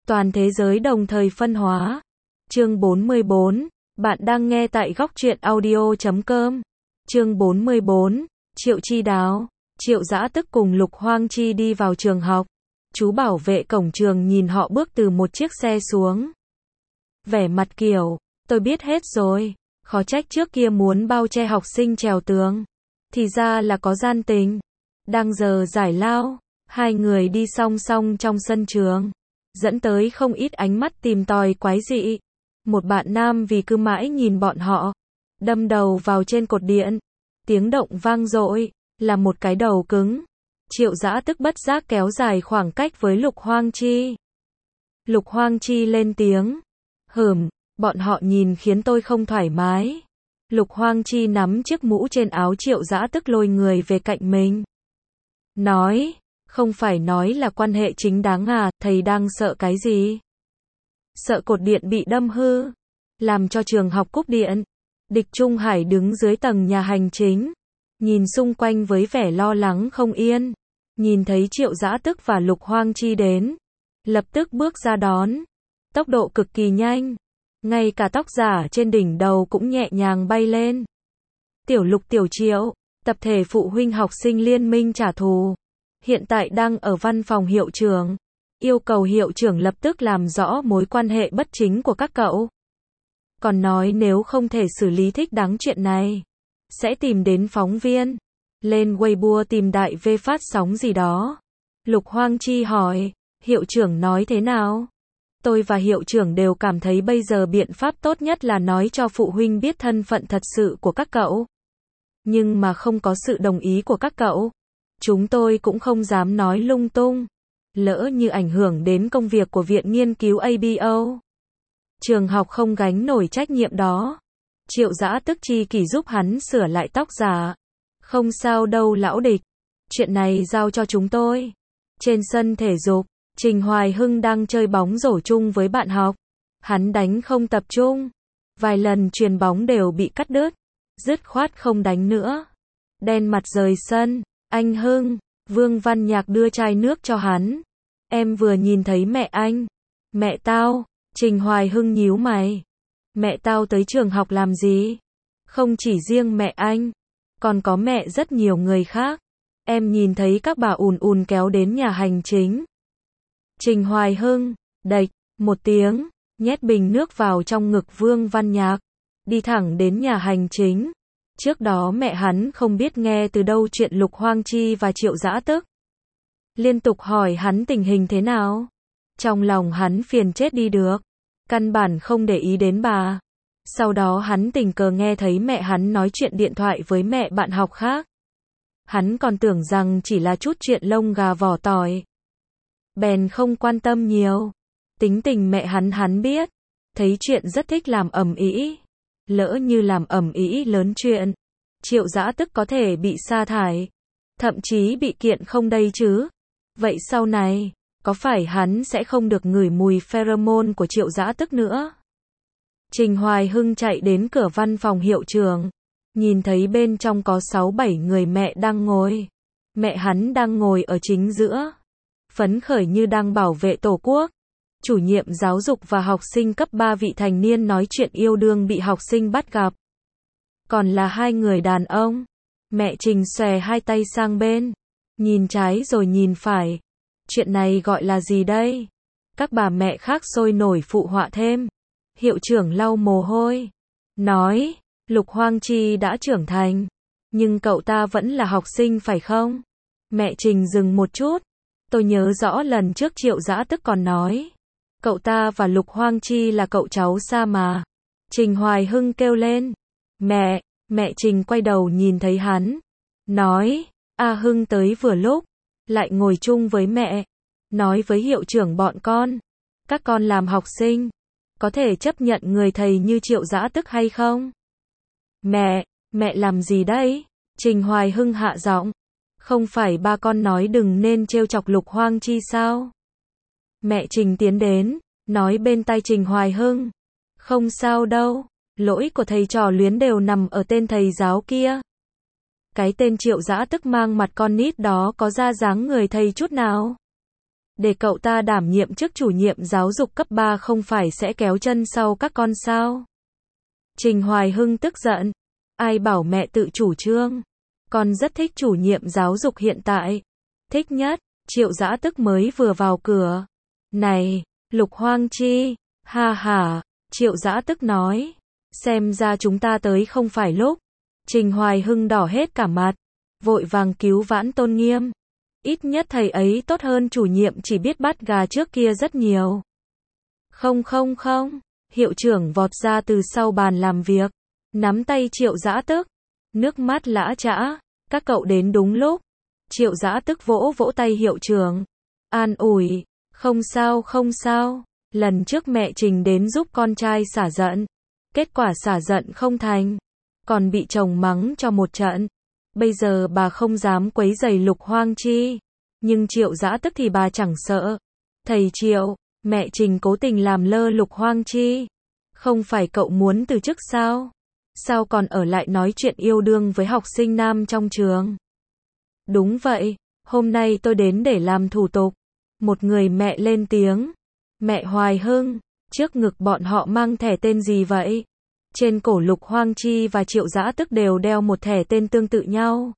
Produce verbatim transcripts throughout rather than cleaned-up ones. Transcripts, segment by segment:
Toàn thế giới đồng thời phân hóa. Chương bốn mươi bốn. Bạn đang nghe tại góc truyện audio chấm com. Chương bốn mươi bốn. Triệu Chi Đáo. Triệu Dã Tức cùng Lục Hoang Chi đi vào trường học. Chú bảo vệ cổng trường nhìn họ bước từ một chiếc xe xuống. Vẻ mặt kiểu, tôi biết hết rồi. Khó trách trước kia muốn bao che học sinh trèo tường. Thì ra là có gian tình. Đang giờ giải lao, hai người đi song song trong sân trường. Dẫn tới không ít ánh mắt tìm tòi quái dị. Một bạn nam vì cứ mãi nhìn bọn họ, đâm đầu vào trên cột điện. Tiếng động vang dội, là một cái đầu cứng. Triệu Dã Tức bất giác kéo dài khoảng cách với Lục Hoang Chi. Lục Hoang Chi lên tiếng. Hừm, bọn họ nhìn khiến tôi không thoải mái. Lục Hoang Chi nắm chiếc mũ trên áo Triệu Dã Tức lôi người về cạnh mình. Nói, không phải nói là quan hệ chính đáng à, thầy đang sợ cái gì? Sợ cột điện bị đâm hư, làm cho trường học cúp điện. Địch Trung Hải đứng dưới tầng nhà hành chính, nhìn xung quanh với vẻ lo lắng không yên. Nhìn thấy Triệu Dã Tức và Lục Hoang Chi đến, lập tức bước ra đón. Tốc độ cực kỳ nhanh, ngay cả tóc giả trên đỉnh đầu cũng nhẹ nhàng bay lên. Tiểu Lục Tiểu Triệu, tập thể phụ huynh học sinh liên minh trả thù, hiện tại đang ở văn phòng hiệu trưởng, yêu cầu hiệu trưởng lập tức làm rõ mối quan hệ bất chính của các cậu. Còn nói nếu không thể xử lý thích đáng chuyện này, sẽ tìm đến phóng viên, lên Weibo tìm đại V phát sóng gì đó. Lục Hoang Chi hỏi, hiệu trưởng nói thế nào? Tôi và hiệu trưởng đều cảm thấy bây giờ biện pháp tốt nhất là nói cho phụ huynh biết thân phận thật sự của các cậu. Nhưng mà không có sự đồng ý của các cậu, chúng tôi cũng không dám nói lung tung. Lỡ như ảnh hưởng đến công việc của Viện Nghiên cứu a bê o. Trường học không gánh nổi trách nhiệm đó. Triệu Dã Tức chi kỷ giúp hắn sửa lại tóc giả. Không sao đâu lão địch. Chuyện này giao cho chúng tôi. Trên sân thể dục, Trình Hoài Hưng đang chơi bóng rổ chung với bạn học. Hắn đánh không tập trung. Vài lần chuyền bóng đều bị cắt đứt. Dứt khoát không đánh nữa. Đen mặt rời sân. Anh Hưng, Vương Văn Nhạc đưa chai nước cho hắn. Em vừa nhìn thấy mẹ anh. Mẹ tao. Trình Hoài Hưng nhíu mày. Mẹ tao tới trường học làm gì? Không chỉ riêng mẹ anh, còn có mẹ rất nhiều người khác. Em nhìn thấy các bà ùn ùn kéo đến nhà hành chính. Trình Hoài Hưng, đạch, một tiếng, nhét bình nước vào trong ngực Vương Văn Nhạc. Đi thẳng đến nhà hành chính. Trước đó mẹ hắn không biết nghe từ đâu chuyện Lục Hoang Chi và Triệu Dã Tức. Liên tục hỏi hắn tình hình thế nào. Trong lòng hắn phiền chết đi được. Căn bản không để ý đến bà. Sau đó hắn tình cờ nghe thấy mẹ hắn nói chuyện điện thoại với mẹ bạn học khác. Hắn còn tưởng rằng chỉ là chút chuyện lông gà vỏ tỏi. Bèn không quan tâm nhiều. Tính tình mẹ hắn hắn biết. Thấy chuyện rất thích làm ầm ĩ. Lỡ như làm ầm ĩ lớn chuyện, Triệu Dã Tức có thể bị sa thải. Thậm chí bị kiện không đây chứ. Vậy sau này, có phải hắn sẽ không được ngửi mùi pheromone của Triệu Dã Tức nữa? Trình Hoài Hưng chạy đến cửa văn phòng hiệu trưởng. Nhìn thấy bên trong có sáu bảy người mẹ đang ngồi. Mẹ hắn đang ngồi ở chính giữa. Phấn khởi như đang bảo vệ Tổ quốc. Chủ nhiệm giáo dục và học sinh cấp ba vị thành niên nói chuyện yêu đương bị học sinh bắt gặp. Còn là hai người đàn ông. Mẹ Trình xòe hai tay sang bên. Nhìn trái rồi nhìn phải. Chuyện này gọi là gì đây? Các bà mẹ khác sôi nổi phụ họa thêm. Hiệu trưởng lau mồ hôi. Nói, Lục Hoang Chi đã trưởng thành. Nhưng cậu ta vẫn là học sinh phải không? Mẹ Trình dừng một chút. Tôi nhớ rõ lần trước Triệu Dã Tức còn nói. Cậu ta và Lục Hoang Chi là cậu cháu xa mà. Trình Hoài Hưng kêu lên. Mẹ, mẹ Trình quay đầu nhìn thấy hắn. Nói, A Hưng tới vừa lúc. Lại ngồi chung với mẹ. Nói với hiệu trưởng bọn con. Các con làm học sinh. Có thể chấp nhận người thầy như Triệu Dã Tức hay không? Mẹ, mẹ làm gì đấy? Trình Hoài Hưng hạ giọng. Không phải ba con nói đừng nên trêu chọc Lục Hoang Chi sao? Mẹ Trình tiến đến, nói bên tai Trình Hoài Hưng. Không sao đâu, lỗi của thầy trò Luyến đều nằm ở tên thầy giáo kia. Cái tên Triệu Dã Tức mang mặt con nít đó có ra dáng người thầy chút nào. Để cậu ta đảm nhiệm chức chủ nhiệm giáo dục cấp ba không phải sẽ kéo chân sau các con sao? Trình Hoài Hưng tức giận. Ai bảo mẹ tự chủ trương? Con rất thích chủ nhiệm giáo dục hiện tại. Thích nhất. Triệu Dã Tức mới vừa vào cửa. Này, Lục Hoang Chi. Ha ha. Triệu Dã Tức nói. Xem ra chúng ta tới không phải lúc. Trình Hoài Hưng đỏ hết cả mặt. Vội vàng cứu vãn tôn nghiêm. Ít nhất thầy ấy tốt hơn chủ nhiệm chỉ biết bắt gà trước kia rất nhiều. Không không không. Hiệu trưởng vọt ra từ sau bàn làm việc. Nắm tay Triệu Dã Tức. Nước mắt lã chã. Các cậu đến đúng lúc. Triệu Dã Tức vỗ vỗ tay hiệu trưởng. An ủi. Không sao không sao. Lần trước mẹ Trình đến giúp con trai xả giận. Kết quả xả giận không thành. Còn bị chồng mắng cho một trận. Bây giờ bà không dám quấy rầy Lục Hoang Chi. Nhưng Triệu Dã Tức thì bà chẳng sợ. Thầy Triệu, mẹ Trình cố tình làm lơ Lục Hoang Chi. Không phải cậu muốn từ chức sao? Sao còn ở lại nói chuyện yêu đương với học sinh nam trong trường? Đúng vậy, hôm nay tôi đến để làm thủ tục. Một người mẹ lên tiếng. Mẹ Hoài Hưng, trước ngực bọn họ mang thẻ tên gì vậy? Trên cổ Lục Hoang Chi và Triệu Dã Tức đều đeo một thẻ tên tương tự nhau.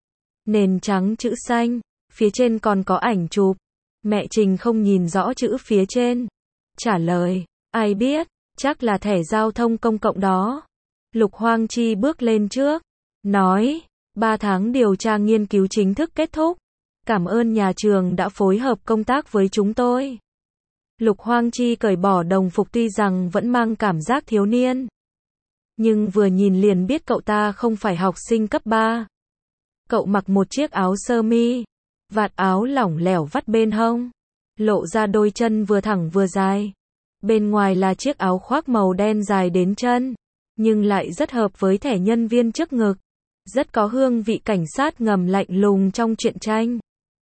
Nền trắng chữ xanh, phía trên còn có ảnh chụp. Mẹ Trình không nhìn rõ chữ phía trên. Trả lời, ai biết, chắc là thẻ giao thông công cộng đó. Lục Hoang Chi bước lên trước, nói, ba tháng điều tra nghiên cứu chính thức kết thúc. Cảm ơn nhà trường đã phối hợp công tác với chúng tôi. Lục Hoang Chi cởi bỏ đồng phục tuy rằng vẫn mang cảm giác thiếu niên. Nhưng vừa nhìn liền biết cậu ta không phải học sinh cấp ba. Cậu mặc một chiếc áo sơ mi, vạt áo lỏng lẻo vắt bên hông, lộ ra đôi chân vừa thẳng vừa dài. Bên ngoài là chiếc áo khoác màu đen dài đến chân, nhưng lại rất hợp với thẻ nhân viên trước ngực. Rất có hương vị cảnh sát ngầm lạnh lùng trong truyện tranh.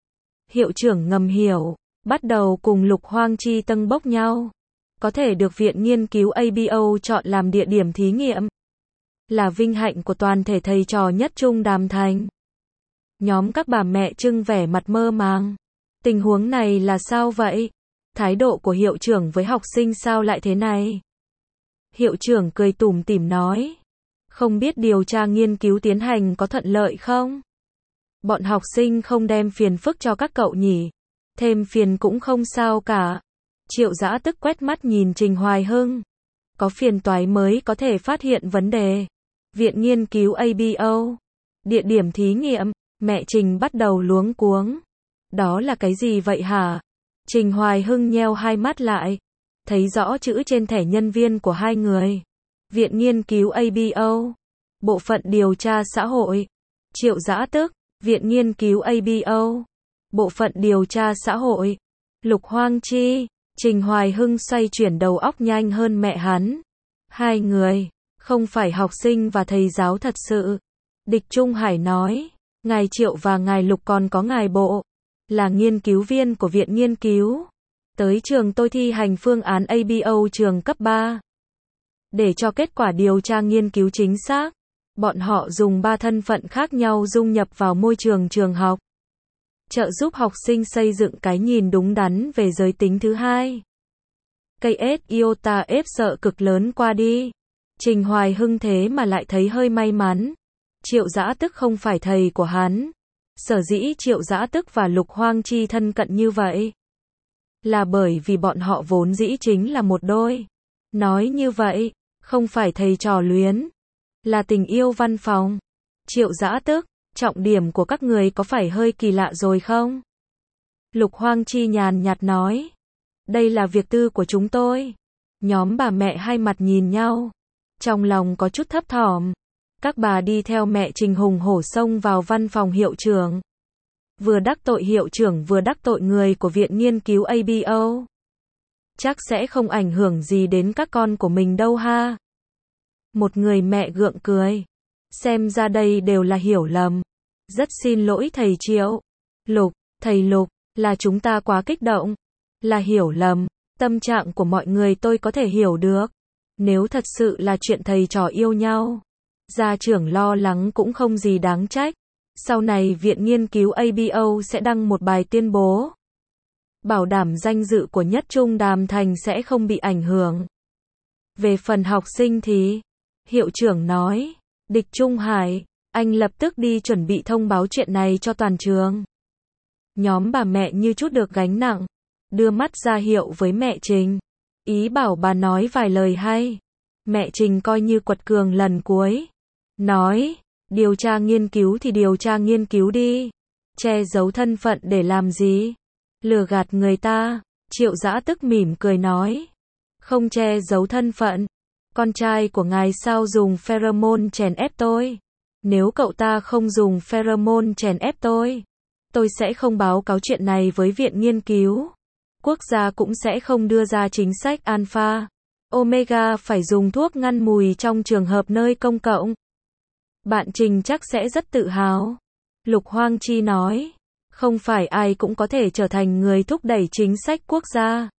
Hiệu trưởng ngầm hiểu, bắt đầu cùng Lục Hoang Chi tâng bốc nhau. Có thể được Viện Nghiên cứu a bê o chọn làm địa điểm thí nghiệm. Là vinh hạnh của toàn thể thầy trò nhất trung Đàm Thành. Nhóm các bà mẹ trưng vẻ mặt mơ màng. Tình huống này là sao vậy? Thái độ của hiệu trưởng với học sinh sao lại thế này? Hiệu trưởng cười tủm tỉm nói. Không biết điều tra nghiên cứu tiến hành có thuận lợi không? Bọn học sinh không đem phiền phức cho các cậu nhỉ? Thêm phiền cũng không sao cả. Triệu Dã Tức quét mắt nhìn Trình Hoài Hưng. Có phiền toái mới có thể phát hiện vấn đề. Viện Nghiên cứu a bê o. Địa điểm thí nghiệm. Mẹ Trình bắt đầu luống cuống. Đó là cái gì vậy hả? Trình Hoài Hưng nheo hai mắt lại. Thấy rõ chữ trên thẻ nhân viên của hai người. Viện Nghiên cứu a bê o. Bộ phận điều tra xã hội. Triệu Dã Tức. Viện Nghiên cứu a bê o. Bộ phận điều tra xã hội. Lục Hoang Chi. Trình Hoài Hưng xoay chuyển đầu óc nhanh hơn mẹ hắn. Hai người. Không phải học sinh và thầy giáo thật sự. Địch Trung Hải nói. Ngài Triệu và ngài Lục còn có ngài Bộ. Là nghiên cứu viên của viện nghiên cứu. Tới trường tôi thi hành phương án a bê o trường cấp ba. Để cho kết quả điều tra nghiên cứu chính xác. Bọn họ dùng ba thân phận khác nhau dung nhập vào môi trường trường học. Trợ giúp học sinh xây dựng cái nhìn đúng đắn về giới tính thứ hai. Cây ết iota ép sợ cực lớn qua đi. Trình Hoài Hưng thế mà lại thấy hơi may mắn. Triệu Dã Tức không phải thầy của hắn. Sở dĩ Triệu Dã Tức và Lục Hoang Chi thân cận như vậy. Là bởi vì bọn họ vốn dĩ chính là một đôi. Nói như vậy, không phải thầy trò luyến. Là tình yêu văn phòng. Triệu Dã Tức, trọng điểm của các người có phải hơi kỳ lạ rồi không? Lục Hoang Chi nhàn nhạt nói. Đây là việc tư của chúng tôi. Nhóm bà mẹ hai mặt nhìn nhau. Trong lòng có chút thấp thỏm. Các bà đi theo mẹ Trình hùng hổ xông vào văn phòng hiệu trưởng. Vừa đắc tội hiệu trưởng vừa đắc tội người của Viện Nghiên cứu a bê o. Chắc sẽ không ảnh hưởng gì đến các con của mình đâu ha. Một người mẹ gượng cười. Xem ra đây đều là hiểu lầm. Rất xin lỗi thầy Triệu. Lục, thầy Lục, là chúng ta quá kích động. Là hiểu lầm. Tâm trạng của mọi người tôi có thể hiểu được. Nếu thật sự là chuyện thầy trò yêu nhau. Gia trưởng lo lắng cũng không gì đáng trách. Sau này Viện Nghiên cứu a bê o sẽ đăng một bài tuyên bố. bảo đảm danh dự của Nhất Trung Đàm Thành sẽ không bị ảnh hưởng. Về phần học sinh thì, hiệu trưởng nói, Địch Trung Hải, anh lập tức đi chuẩn bị thông báo chuyện này cho toàn trường. Nhóm bà mẹ như chút được gánh nặng, đưa mắt ra hiệu với mẹ Trình, ý bảo bà nói vài lời hay. Mẹ Trình coi như quật cường lần cuối, nói, điều tra nghiên cứu thì điều tra nghiên cứu đi, che giấu thân phận để làm gì, lừa gạt người ta. Triệu Dã Tức mỉm cười nói, không che giấu thân phận, con trai của ngài sao dùng pheromone chèn ép tôi, nếu cậu ta không dùng pheromone chèn ép tôi, tôi sẽ không báo cáo chuyện này với viện nghiên cứu, quốc gia cũng sẽ không đưa ra chính sách alpha, omega phải dùng thuốc ngăn mùi trong trường hợp nơi công cộng. Bạn Trình chắc sẽ rất tự hào. Lục Hoang Chi nói, không phải ai cũng có thể trở thành người thúc đẩy chính sách quốc gia.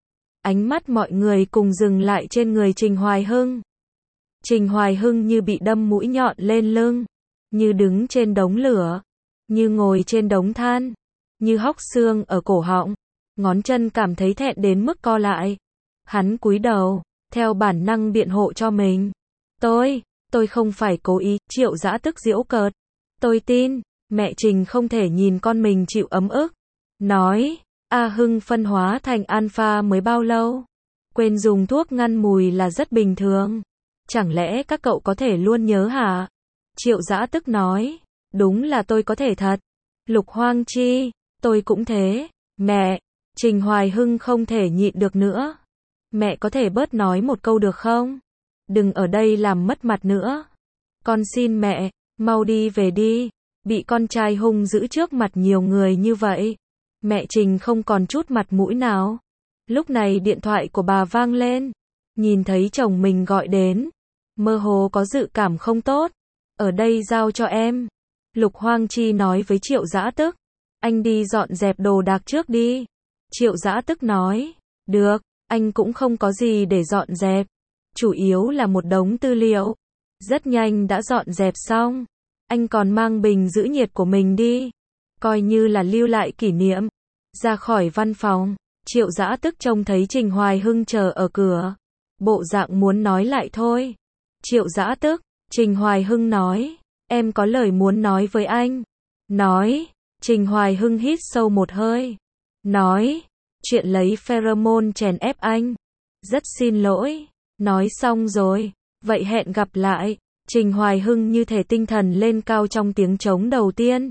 Ánh mắt mọi người cùng dừng lại trên người Trình Hoài Hưng. Trình Hoài Hưng như bị đâm mũi nhọn lên lưng, như đứng trên đống lửa, như ngồi trên đống than, như hóc xương ở cổ họng, ngón chân cảm thấy thẹn đến mức co lại. Hắn cúi đầu, theo bản năng biện hộ cho mình. Tôi, tôi không phải cố ý. Triệu Dã Tức giễu cợt. Tôi tin, mẹ Trình không thể nhìn con mình chịu ấm ức. Nói, A Hưng phân hóa thành alpha mới bao lâu? Quên dùng thuốc ngăn mùi là rất bình thường. Chẳng lẽ các cậu có thể luôn nhớ hả? Triệu Dã Tức nói, đúng là tôi có thể thật. Lục Hoang Chi, tôi cũng thế. Mẹ, Trình Hoài Hưng không thể nhịn được nữa. Mẹ có thể bớt nói một câu được không? Đừng ở đây làm mất mặt nữa. Con xin mẹ, mau đi về đi. Bị con trai hung dữ trước mặt nhiều người như vậy. Mẹ Trình không còn chút mặt mũi nào. Lúc này điện thoại của bà vang lên. Nhìn thấy chồng mình gọi đến. Mơ hồ có dự cảm không tốt. Ở đây giao cho em. Lục Hoang Chi nói với Triệu Dã Tức. Anh đi dọn dẹp đồ đạc trước đi. Triệu Dã Tức nói. Được, anh cũng không có gì để dọn dẹp. Chủ yếu là một đống tư liệu. Rất nhanh đã dọn dẹp xong. Anh còn mang bình giữ nhiệt của mình đi. Coi như là lưu lại kỷ niệm. Ra khỏi văn phòng, Triệu Dã Tức trông thấy Trình Hoài Hưng chờ ở cửa. Bộ dạng muốn nói lại thôi. Triệu Dã Tức, Trình Hoài Hưng nói, em có lời muốn nói với anh. Nói, Trình Hoài Hưng hít sâu một hơi. Nói, chuyện lấy pheromone chèn ép anh. Rất xin lỗi. Nói xong rồi, vậy hẹn gặp lại. Trình Hoài Hưng như thể tinh thần lên cao trong tiếng trống đầu tiên.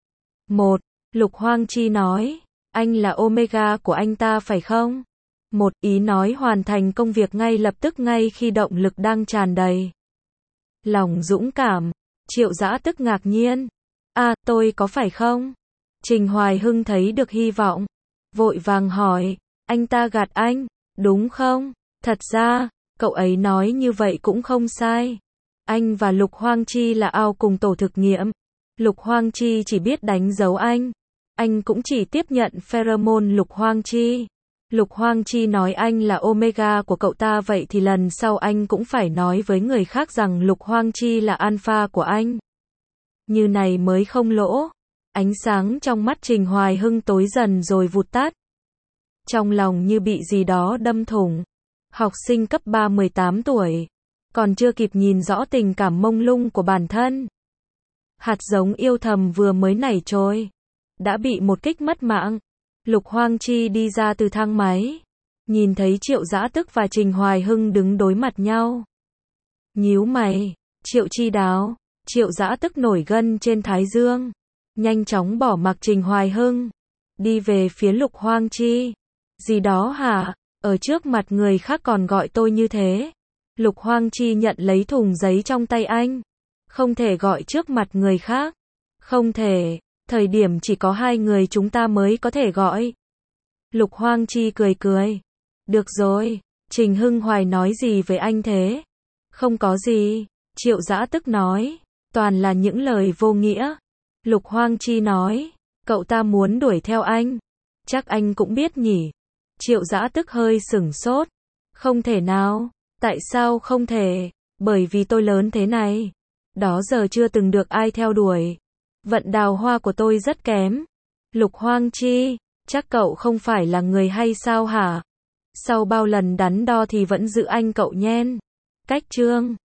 Một, Lục Hoang Chi nói, anh là omega của anh ta phải không? Một ý nói hoàn thành công việc ngay lập tức ngay khi động lực đang tràn đầy. Lòng dũng cảm, Triệu Dã Tức ngạc nhiên. À, tôi có phải không? Trình Hoài Hưng thấy được hy vọng. Vội vàng hỏi, anh ta gạt anh, đúng không? Thật ra, cậu ấy nói như vậy cũng không sai. Anh và Lục Hoang Chi là ao cùng tổ thực nghiệm. Lục Hoang Chi chỉ biết đánh dấu anh. Anh cũng chỉ tiếp nhận pheromone Lục Hoang Chi. Lục Hoang Chi nói anh là omega của cậu ta, vậy thì lần sau anh cũng phải nói với người khác rằng Lục Hoang Chi là alpha của anh. Như này mới không lỗ. Ánh sáng trong mắt Trình Hoài Hưng tối dần rồi vụt tắt. Trong lòng như bị gì đó đâm thủng. Học sinh cấp ba mười tám tuổi. Còn chưa kịp nhìn rõ tình cảm mông lung của bản thân. Hạt giống yêu thầm vừa mới nảy trôi. Đã bị một kích mất mạng. Lục Hoang Chi đi ra từ thang máy. Nhìn thấy Triệu Dã Tức và Trình Hoài Hưng đứng đối mặt nhau. Nhíu mày. Triệu Chi Đáo. Triệu Dã Tức nổi gân trên thái dương. Nhanh chóng bỏ mặc Trình Hoài Hưng. Đi về phía Lục Hoang Chi. Gì đó hả? Ở trước mặt người khác còn gọi tôi như thế. Lục Hoang Chi nhận lấy thùng giấy trong tay anh. Không thể gọi trước mặt người khác. Không thể. Thời điểm chỉ có hai người chúng ta mới có thể gọi. Lục Hoang Chi cười cười. Được rồi. Trình Hưng Hoài nói gì với anh thế? Không có gì. Triệu Dã Tức nói. Toàn là những lời vô nghĩa. Lục Hoang Chi nói. Cậu ta muốn đuổi theo anh. Chắc anh cũng biết nhỉ. Triệu Dã Tức hơi sửng sốt. Không thể nào. Tại sao không thể? Bởi vì tôi lớn thế này. Đó giờ chưa từng được ai theo đuổi. Vận đào hoa của tôi rất kém. Lục Hoang Chi. Chắc cậu không phải là người hay sao hả? Sau bao lần đắn đo thì vẫn giữ anh cậu nhen. Cách chương